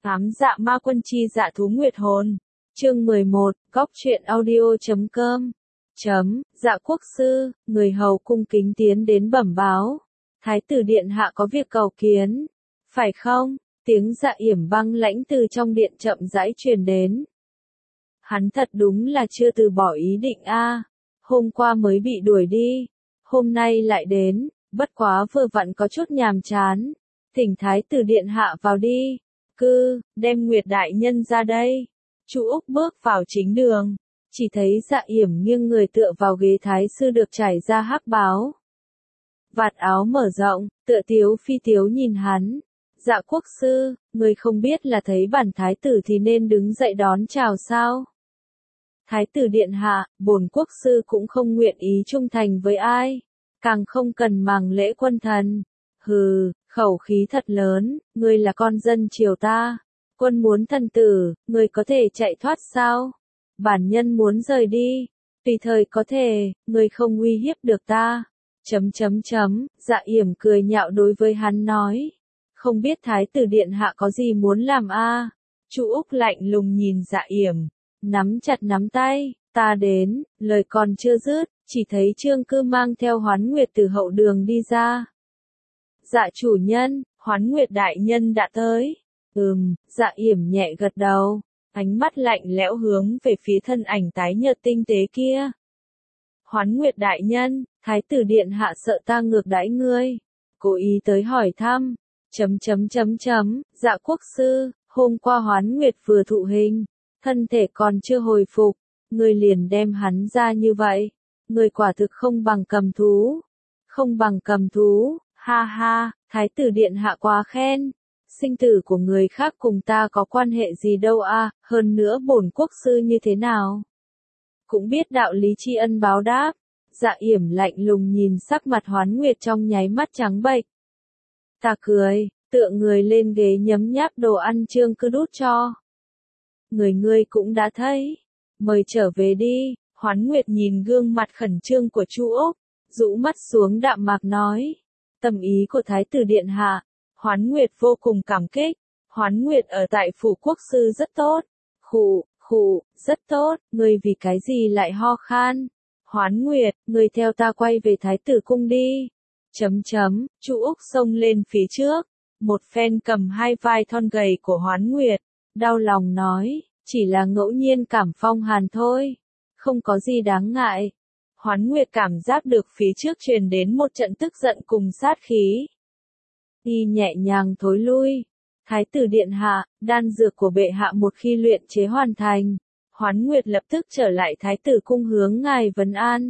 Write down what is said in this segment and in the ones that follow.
Ám dạ ma quân chi dạ thú nguyệt hồn. Chương 11, góc truyện audio.com. Dạ quốc sư, người hầu cung kính tiến đến bẩm báo. Thái tử điện hạ có việc cầu kiến. Phải không? Tiếng dạ yểm băng lãnh từ trong điện chậm rãi truyền đến. Hắn thật đúng là chưa từ bỏ ý định a. Hôm qua mới bị đuổi đi. Hôm nay lại đến, bất quá vừa vặn có chút nhàm chán. Thỉnh thái tử điện hạ vào đi. Đem Nguyệt đại nhân ra đây. Chu Úc bước vào chính đường, chỉ thấy dạ yểm nghiêng người tựa vào ghế thái sư được trải ra hắc báu. Vạt áo mở rộng, tựa tiếu phi tiếu nhìn hắn. Dạ quốc sư, người không biết là thấy bản thái tử thì nên đứng dậy đón chào sao? Thái tử điện hạ, bổn quốc sư cũng không nguyện ý trung thành với ai, càng không cần màng lễ quân thần. Hừ, khẩu khí thật lớn, ngươi là con dân triều ta. Quân muốn thần tử, người có thể chạy thoát sao? Bản nhân muốn rời đi, tùy thời có thể, người không uy hiếp được ta. Dạ yểm cười nhạo đối với hắn nói. Không biết thái tử điện hạ có gì muốn làm a? Chu Úc lạnh lùng nhìn dạ yểm, nắm chặt nắm tay, ta đến, lời còn chưa dứt, chỉ thấy Trương Cư mang theo Hoán Nguyệt từ hậu đường đi ra. Dạ chủ nhân, Hoán Nguyệt đại nhân đã tới. Dạ yểm nhẹ gật đầu, ánh mắt lạnh lẽo hướng về phía thân ảnh tái nhợt tinh tế kia. Hoán Nguyệt đại nhân, thái tử điện hạ sợ ta ngược đãi ngươi, cố ý tới hỏi thăm. Dạ quốc sư, hôm qua Hoán Nguyệt vừa thụ hình, thân thể còn chưa hồi phục, ngươi liền đem hắn ra như vậy, ngươi quả thực không bằng cầm thú. Không bằng cầm thú, ha ha, thái tử điện hạ quá khen. Sinh tử của người khác cùng ta có quan hệ gì đâu a, hơn nữa bổn quốc sư như thế nào? Cũng biết đạo lý tri ân báo đáp. Dạ yểm lạnh lùng nhìn sắc mặt Hoán Nguyệt trong nháy mắt trắng bệch. Ta cười, tựa người lên ghế nhấm nháp đồ ăn Trương Cư đút cho. Ngươi cũng đã thấy, mời trở về đi. Hoán Nguyệt nhìn gương mặt khẩn trương của Chu Úc, rũ mắt xuống đạm mạc nói. Tâm ý của thái tử điện hạ. Hoán Nguyệt vô cùng cảm kích. Hoán Nguyệt ở tại phủ quốc sư rất tốt. Rất tốt, ngươi vì cái gì lại ho khan? Hoán Nguyệt, ngươi theo ta quay về thái tử cung đi. Chu Úc xông lên phía trước, một phen cầm hai vai thon gầy của Hoán Nguyệt, đau lòng nói, chỉ là ngẫu nhiên cảm phong hàn thôi, không có gì đáng ngại. Hoán Nguyệt cảm giác được phía trước truyền đến một trận tức giận cùng sát khí. Y nhẹ nhàng thối lui. Thái tử điện hạ, đan dược của bệ hạ một khi luyện chế hoàn thành, Hoán Nguyệt lập tức trở lại thái tử cung hướng ngài vấn an.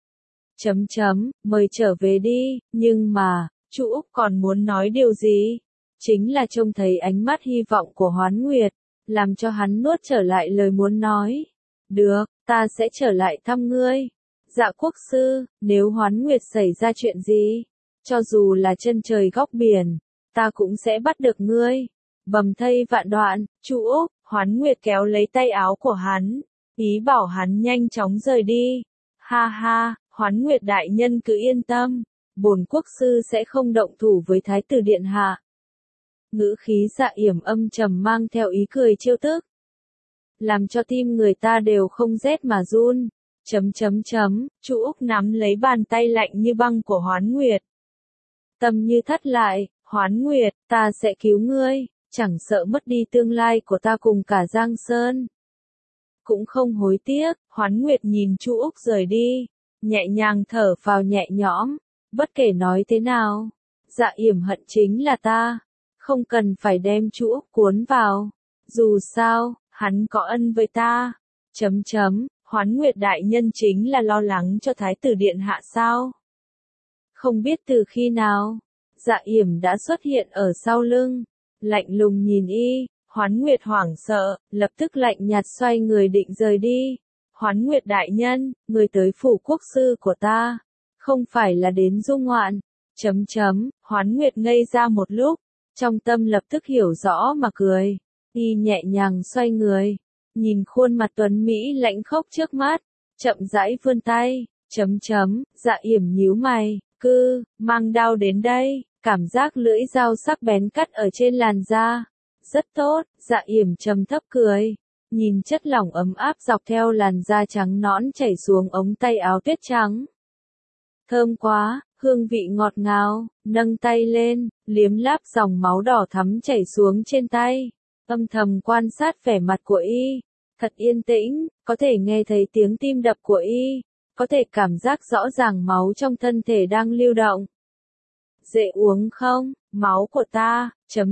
Mời trở về đi, nhưng mà, Chu Úc còn muốn nói điều gì? Chính là trông thấy ánh mắt hy vọng của Hoán Nguyệt, làm cho hắn nuốt trở lại lời muốn nói. Được, ta sẽ trở lại thăm ngươi. Dạ quốc sư, nếu Hoán Nguyệt xảy ra chuyện gì, cho dù là chân trời góc biển, ta cũng sẽ bắt được ngươi. Bầm thây vạn đoạn, Chu Úc, Hoán Nguyệt kéo lấy tay áo của hắn, ý bảo hắn nhanh chóng rời đi. Ha ha, Hoán Nguyệt đại nhân cứ yên tâm, bổn quốc sư sẽ không động thủ với thái tử điện hạ. Ngữ khí dạ yểm âm trầm mang theo ý cười trêu tức, làm cho tim người ta đều không rét mà run. Chu Úc nắm lấy bàn tay lạnh như băng của Hoán Nguyệt. Tâm như thắt lại, Hoán Nguyệt, ta sẽ cứu ngươi, chẳng sợ mất đi tương lai của ta cùng cả Giang Sơn. Cũng không hối tiếc. Hoán Nguyệt nhìn Chu Úc rời đi, nhẹ nhàng thở phào nhẹ nhõm, bất kể nói thế nào, dạ yểm hận chính là ta, không cần phải đem Chu Úc cuốn vào, dù sao, hắn có ân với ta. Hoán Nguyệt đại nhân chính là lo lắng cho thái tử điện hạ sao? Không biết từ khi nào, dạ yểm đã xuất hiện ở sau lưng, lạnh lùng nhìn y. Hoán Nguyệt hoảng sợ, lập tức lạnh nhạt xoay người định rời đi. Hoán Nguyệt đại nhân, người tới phủ quốc sư của ta, không phải là đến du ngoạn. Hoán Nguyệt ngây ra một lúc, trong tâm lập tức hiểu rõ mà cười. Y nhẹ nhàng xoay người, nhìn khuôn mặt tuấn Mỹ lãnh khốc trước mắt, chậm rãi vươn tay. Dạ yểm nhíu mày, mang đao đến đây, cảm giác lưỡi dao sắc bén cắt ở trên làn da. Rất tốt, Dạ Yểm trầm thấp cười. Nhìn chất lỏng ấm áp dọc theo làn da trắng nõn chảy xuống ống tay áo tuyết trắng. Thơm quá, hương vị ngọt ngào, nâng tay lên, liếm láp dòng máu đỏ thắm chảy xuống trên tay. Âm thầm quan sát vẻ mặt của y. Thật yên tĩnh, có thể nghe thấy tiếng tim đập của y. Có thể cảm giác rõ ràng máu trong thân thể đang lưu động. Dễ uống không? Máu của ta,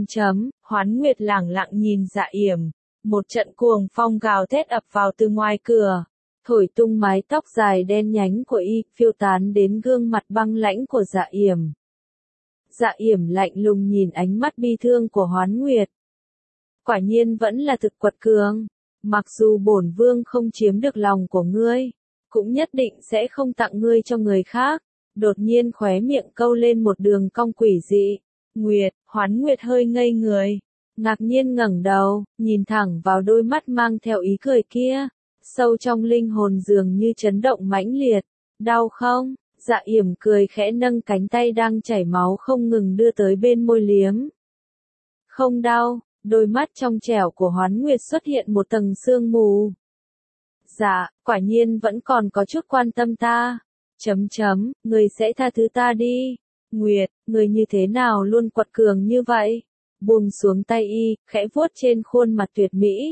Hoán Nguyệt lẳng lặng nhìn Dạ Yểm. Một trận cuồng phong gào thét ập vào từ ngoài cửa. Thổi tung mái tóc dài đen nhánh của y, phiêu tán đến gương mặt băng lãnh của Dạ Yểm. Dạ Yểm lạnh lùng nhìn ánh mắt bi thương của Hoán Nguyệt. Quả nhiên vẫn là thực quật cường. Mặc dù bổn vương không chiếm được lòng của ngươi, cũng nhất định sẽ không tặng ngươi cho người khác. Đột nhiên khóe miệng câu lên một đường cong quỷ dị. Nguyệt, Hoán Nguyệt hơi ngây người. Ngạc nhiên ngẩng đầu, nhìn thẳng vào đôi mắt mang theo ý cười kia. Sâu trong linh hồn dường như chấn động mãnh liệt. Đau không? Dạ Yểm cười khẽ nâng cánh tay đang chảy máu không ngừng đưa tới bên môi liếm. Không đau, đôi mắt trong trẻo của Hoán Nguyệt xuất hiện một tầng sương mù. Dạ, quả nhiên vẫn còn có chút quan tâm ta. Người sẽ tha thứ ta đi. Nguyệt, người như thế nào luôn quật cường như vậy? Buông xuống tay y, khẽ vuốt trên khuôn mặt tuyệt mỹ.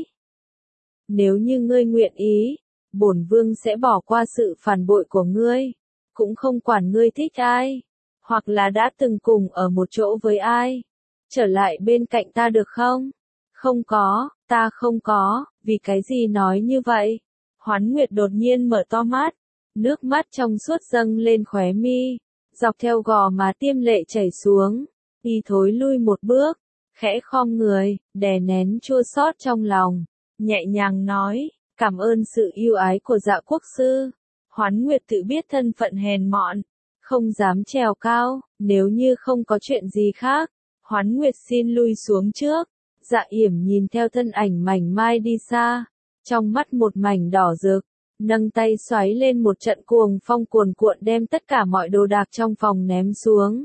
Nếu như ngươi nguyện ý, bổn vương sẽ bỏ qua sự phản bội của ngươi, cũng không quản ngươi thích ai, hoặc là đã từng cùng ở một chỗ với ai. Trở lại bên cạnh ta được không? Không có, ta không có, vì cái gì nói như vậy? Hoán Nguyệt đột nhiên mở to mắt, nước mắt trong suốt dâng lên khóe mi, dọc theo gò má tiêm lệ chảy xuống, y thối lui một bước, khẽ khom người, đè nén chua xót trong lòng, nhẹ nhàng nói, cảm ơn sự yêu ái của Dạ quốc sư. Hoán Nguyệt tự biết thân phận hèn mọn, không dám trèo cao, nếu như không có chuyện gì khác, Hoán Nguyệt xin lui xuống trước. Dạ Yểm nhìn theo thân ảnh mảnh mai đi xa, trong mắt một mảnh đỏ rực, nâng tay xoáy lên một trận cuồng phong cuồn cuộn đem tất cả mọi đồ đạc trong phòng ném xuống.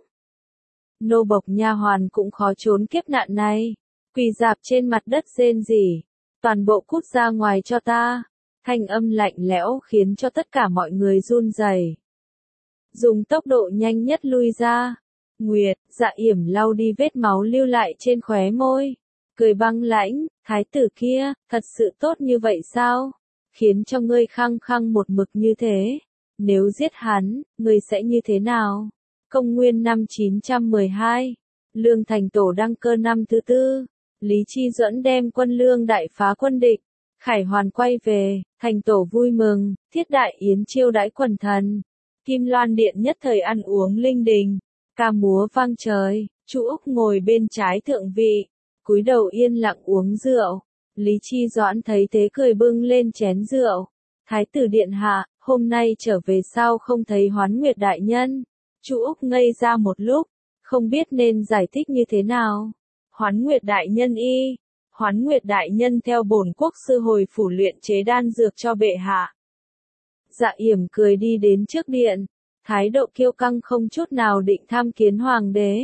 Nô bộc nha hoàn cũng khó trốn kiếp nạn này, quỳ rạp trên mặt đất rên rỉ, toàn bộ cút ra ngoài cho ta. Thanh âm lạnh lẽo khiến cho tất cả mọi người run rẩy. Dùng tốc độ nhanh nhất lui ra. Nguyệt, Dạ Yểm lau đi vết máu lưu lại trên khóe môi, cười băng lãnh, thái tử kia, thật sự tốt như vậy sao? Khiến cho ngươi khăng khăng một mực như thế. Nếu giết hắn, ngươi sẽ như thế nào? Công nguyên năm 912, Lương Thành Tổ đăng cơ năm thứ tư, Lý Chi Duẫn đem quân Lương đại phá quân địch. Khải Hoàn quay về, Thành Tổ vui mừng, thiết đại yến chiêu đãi quần thần. Kim Loan Điện nhất thời ăn uống linh đình, ca múa vang trời, Chu Úc ngồi bên trái thượng vị, cúi đầu yên lặng uống rượu. Lý Chi Doãn thấy thế cười bưng lên chén rượu. Thái tử điện hạ, hôm nay trở về sao không thấy Hoán Nguyệt đại nhân? Chu Úc ngây ra một lúc, không biết nên giải thích như thế nào. Hoán Nguyệt đại nhân y. Hoán Nguyệt đại nhân theo bổn quốc sư hồi phủ luyện chế đan dược cho bệ hạ. Dạ Yểm cười đi đến trước điện, thái độ kiêu căng không chút nào định tham kiến hoàng đế,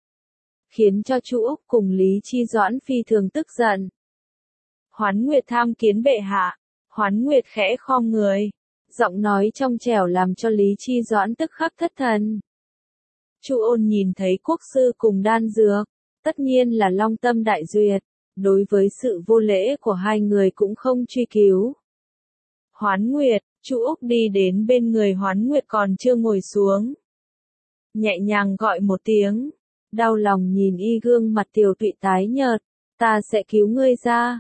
khiến cho Chu Úc cùng Lý Chi Doãn phi thường tức giận. Hoán Nguyệt tham kiến bệ hạ. Hoán Nguyệt khẽ khom người, giọng nói trong trẻo làm cho Lý Chi Doãn tức khắc thất thần. Chu Ôn nhìn thấy quốc sư cùng đan dược, tất nhiên là long tâm đại duyệt. Đối với sự vô lễ của hai người cũng không truy cứu. Hoán Nguyệt, Chu Úc đi đến bên người Hoán Nguyệt còn chưa ngồi xuống. Nhẹ nhàng gọi một tiếng, đau lòng nhìn y gương mặt tiều tụy tái nhợt, ta sẽ cứu ngươi ra.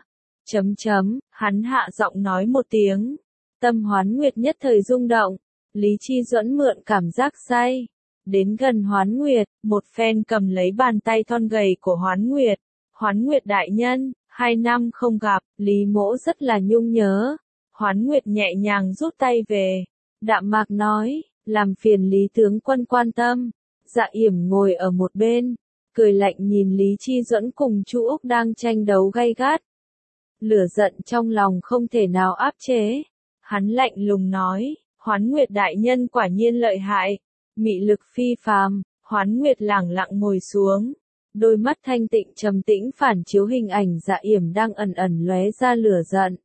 Hắn hạ giọng nói một tiếng, tâm Hoán Nguyệt nhất thời rung động, Lý Chi Duẫn mượn cảm giác say. Đến gần Hoán Nguyệt, một phen cầm lấy bàn tay thon gầy của Hoán Nguyệt. Hoán Nguyệt đại nhân, 2 năm không gặp, Lý mỗ rất là nhung nhớ. Hoán Nguyệt nhẹ nhàng rút tay về, đạm mạc nói, làm phiền Lý tướng quân quan tâm. Dạ Yểm ngồi ở một bên, cười lạnh nhìn Lý Chi Duẫn cùng Chu Úc đang tranh đấu gay gắt. Lửa giận trong lòng không thể nào áp chế. Hắn lạnh lùng nói, Hoán Nguyệt đại nhân quả nhiên lợi hại, mị lực phi phàm. Hoán Nguyệt lẳng lặng ngồi xuống, Đôi mắt thanh tịnh trầm tĩnh phản chiếu hình ảnh Dạ Yểm đang ẩn ẩn lóe ra lửa giận.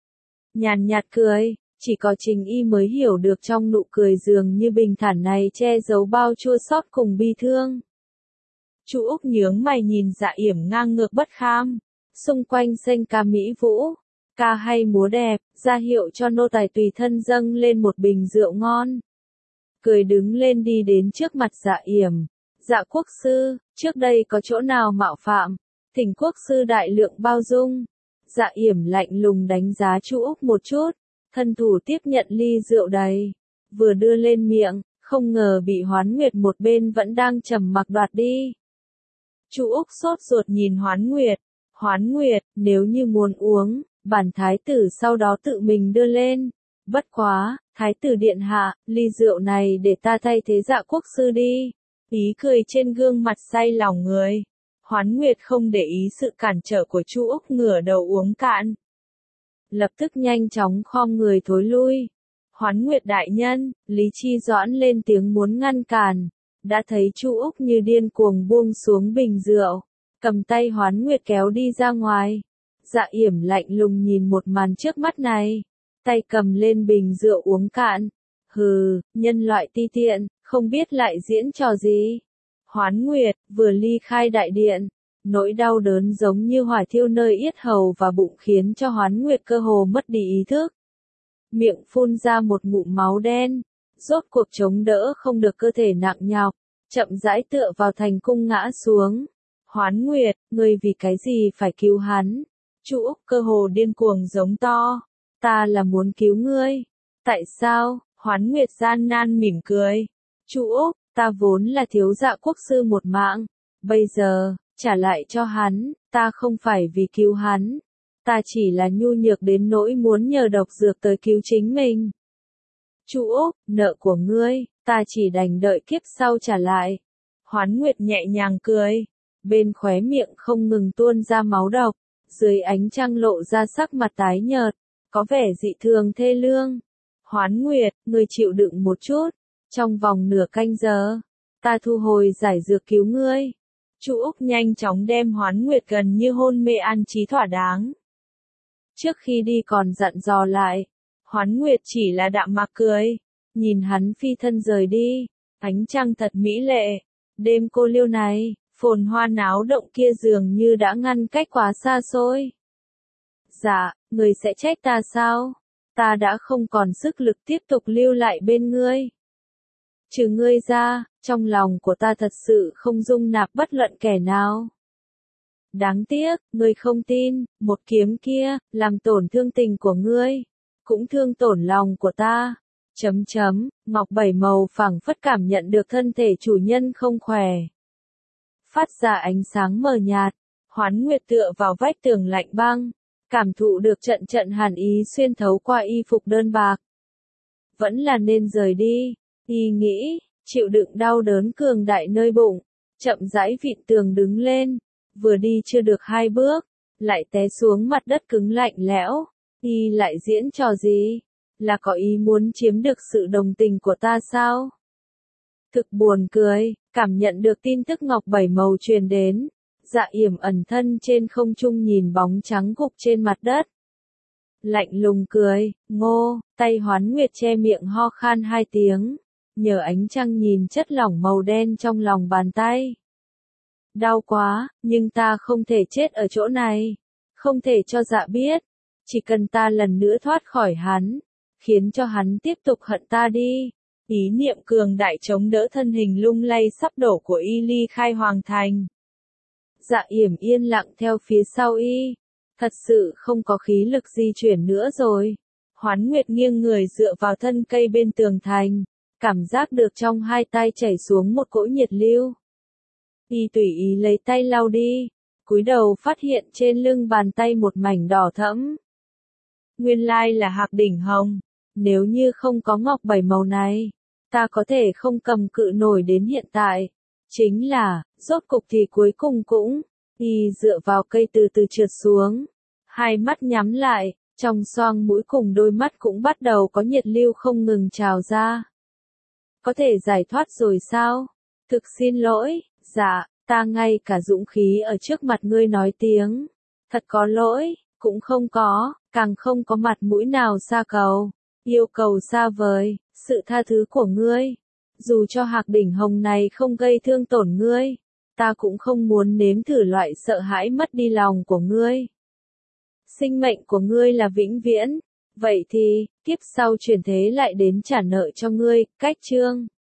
Nhàn nhạt cười, chỉ có Trình Y mới hiểu được trong nụ cười dường như bình thản này che giấu bao chua xót cùng bi thương. Chu Úc nhướng mày nhìn Dạ Yểm ngang ngược bất kham, xung quanh xanh ca mỹ vũ, ca hay múa đẹp, ra hiệu cho nô tài tùy thân dâng lên một bình rượu ngon. Cười đứng lên đi đến trước mặt Dạ Yểm. Dạ quốc sư, trước đây có chỗ nào mạo phạm, thỉnh quốc sư đại lượng bao dung. Dạ Yểm lạnh lùng đánh giá Chu Úc một chút, thân thủ tiếp nhận ly rượu đầy, vừa đưa lên miệng, không ngờ bị Hoán Nguyệt một bên vẫn đang trầm mặc đoạt đi. Chu Úc sốt ruột nhìn Hoán Nguyệt, nếu như muốn uống, bản thái tử sau đó tự mình đưa lên. Bất quá, thái tử điện hạ, ly rượu này để ta thay thế Dạ quốc sư đi. Ý cười trên gương mặt say lòng người. Hoán Nguyệt không để ý sự cản trở của Chu Úc, ngửa đầu uống cạn. Lập tức nhanh chóng khom người thối lui. Hoán Nguyệt đại nhân, Lý Chi Doãn lên tiếng muốn ngăn cản. Đã thấy Chu Úc như điên cuồng buông xuống bình rượu, cầm tay Hoán Nguyệt kéo đi ra ngoài. Dạ Yểm lạnh lùng nhìn một màn trước mắt này, tay cầm lên bình rượu uống cạn. Hừ, nhân loại ti tiện, không biết lại diễn trò gì. Hoán Nguyệt vừa ly khai đại điện, nỗi đau đớn giống như hỏa thiêu nơi yết hầu và bụng khiến cho Hoán Nguyệt cơ hồ mất đi ý thức. Miệng phun ra một ngụm máu đen, rốt cuộc chống đỡ không được cơ thể nặng nhọc, chậm rãi tựa vào thành cung ngã xuống. Hoán Nguyệt, ngươi vì cái gì phải cứu hắn? Chu Úc cơ hồ điên cuồng giống to. Ta là muốn cứu ngươi. Tại sao? Hoán Nguyệt gian nan mỉm cười. Chu Úc, ta vốn là thiếu Dạ quốc sư một mạng. Bây giờ, trả lại cho hắn, ta không phải vì cứu hắn. Ta chỉ là nhu nhược đến nỗi muốn nhờ độc dược tới cứu chính mình. Chu Úc, nợ của ngươi, ta chỉ đành đợi kiếp sau trả lại. Hoán Nguyệt nhẹ nhàng cười. Bên khóe miệng không ngừng tuôn ra máu độc. Dưới ánh trăng lộ ra sắc mặt tái nhợt, có vẻ dị thường thê lương. Hoán Nguyệt, ngươi chịu đựng một chút. Trong vòng nửa canh giờ, ta thu hồi giải dược cứu ngươi. Chu Úc nhanh chóng đem Hoán Nguyệt gần như hôn mê an trí thỏa đáng. Trước khi đi còn dặn dò lại, Hoán Nguyệt chỉ là đạm mạc cười, nhìn hắn phi thân rời đi. Ánh trăng thật mỹ lệ, đêm cô liêu này, phồn hoa náo động kia dường như đã ngăn cách quá xa xôi. Dạ, người sẽ trách ta sao? Ta đã không còn sức lực tiếp tục lưu lại bên ngươi. Trừ ngươi ra, trong lòng của ta thật sự không dung nạp bất luận kẻ nào. Đáng tiếc, ngươi không tin, một kiếm kia, làm tổn thương tình của ngươi, cũng thương tổn lòng của ta. Ngọc bảy màu phảng phất cảm nhận được thân thể chủ nhân không khỏe. Phát ra ánh sáng mờ nhạt, Hoán Nguyệt tựa vào vách tường lạnh băng, cảm thụ được trận trận hàn ý xuyên thấu qua y phục đơn bạc. Vẫn là nên rời đi, y nghĩ, chịu đựng đau đớn cường đại nơi bụng, chậm rãi vịn tường đứng lên, vừa đi chưa được 2 bước, lại té xuống mặt đất cứng lạnh lẽo. Y lại diễn trò gì? Là có ý muốn chiếm được sự đồng tình của ta sao? Thực buồn cười, cảm nhận được tin tức ngọc bảy màu truyền đến. Dạ Yểm ẩn thân trên không trung nhìn bóng trắng gục trên mặt đất. Lạnh lùng cười, ngô, tay Hoán Nguyệt che miệng ho khan 2 tiếng. Nhờ ánh trăng nhìn chất lỏng màu đen trong lòng bàn tay. Đau quá, nhưng ta không thể chết ở chỗ này. Không thể cho Dạ biết. Chỉ cần ta lần nữa thoát khỏi hắn, khiến cho hắn tiếp tục hận ta đi. Ý niệm cường đại chống đỡ thân hình lung lay sắp đổ của y ly khai hoàng thành. Dạ Yểm yên lặng theo phía sau y. Thật sự không có khí lực di chuyển nữa rồi. Hoán Nguyệt nghiêng người dựa vào thân cây bên tường thành. Cảm giác được trong 2 tay chảy xuống một cỗ nhiệt lưu. Y tùy ý lấy tay lau đi. Cúi đầu phát hiện trên lưng bàn tay một mảnh đỏ thẫm. Nguyên lai là hạc đỉnh hồng. Nếu như không có ngọc bảy màu này, ta có thể không cầm cự nổi đến hiện tại. Chính là, rốt cục thì cuối cùng cũng, y dựa vào cây từ từ trượt xuống. 2 mắt nhắm lại, trong xoang mũi cùng đôi mắt cũng bắt đầu có nhiệt lưu không ngừng trào ra. Có thể giải thoát rồi sao? Thực xin lỗi, dạ, ta ngay cả dũng khí ở trước mặt ngươi nói tiếng thật có lỗi, cũng không có, càng không có mặt mũi nào xa cầu, yêu cầu xa vời, sự tha thứ của ngươi. Dù cho Hạc Đỉnh Hồng này không gây thương tổn ngươi, ta cũng không muốn nếm thử loại sợ hãi mất đi lòng của ngươi. Sinh mệnh của ngươi là vĩnh viễn, vậy thì, kiếp sau chuyển thế lại đến trả nợ cho ngươi, cách chương.